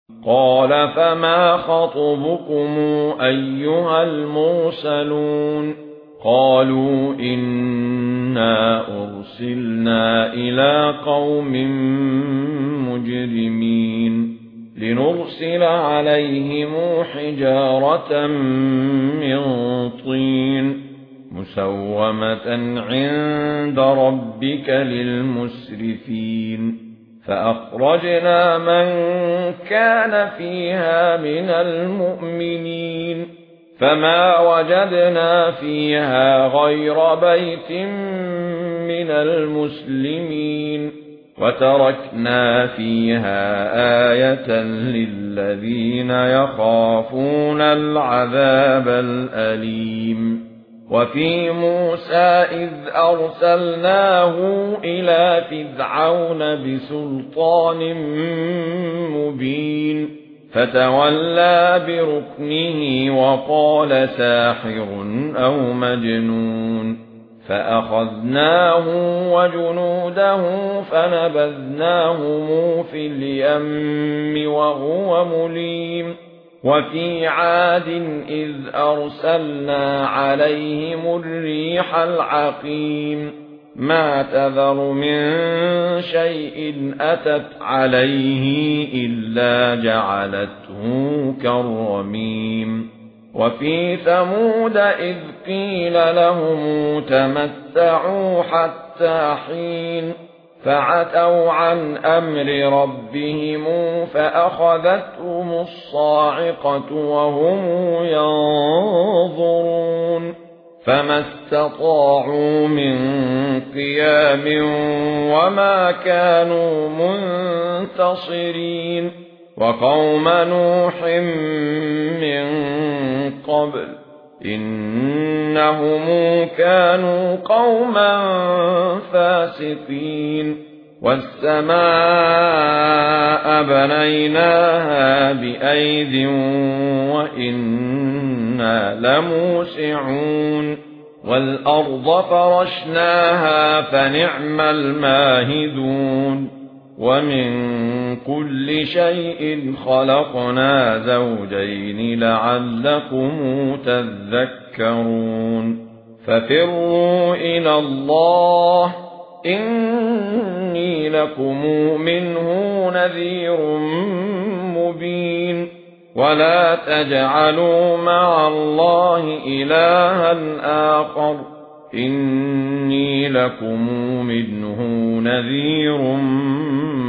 قال فما خطبكم أيها المرسلون قالوا إنا أرسلنا إلى قوم مجرمين لنرسل عليهم حجارة من طين مسومة عند ربك للمسرفين فأخرجنا من كان فيها من المؤمنين فما وجدنا فيها غير بيت من المسلمين وتركنا فيها آية للذين يخافون العذاب الأليم وفي موسى إذ أرسلناه إلى فرعون بسلطان مبين فتولى بركنه وقال ساحر أو مجنون فأخذناه وجنوده فنبذناهم في اليم وهو مليم وفي عاد إذ أرسلنا عليهم الريح العقيم ما تذر من شيء أتت عليه إلا جعلته كالرميم وفي ثمود إذ قيل لهم تمتعوا حتى حين فعتوا عن أمر ربهم فأخذتهم الصاعقة وهم ينظرون فما استطاعوا من قيام وما كانوا منتصرين وقوم نوح من قبل إنهم كانوا قوما فاسقين والسماء بنيناها بأيد وإنا لموسعون والأرض فرشناها فنعم الماهدون ومن كل شيء خلقنا زوجين لعلكم تذكرون ففروا إلى الله إني لكم منه نذير مبين ولا تجعلوا مع الله إلها آخر إني لكم منه نذير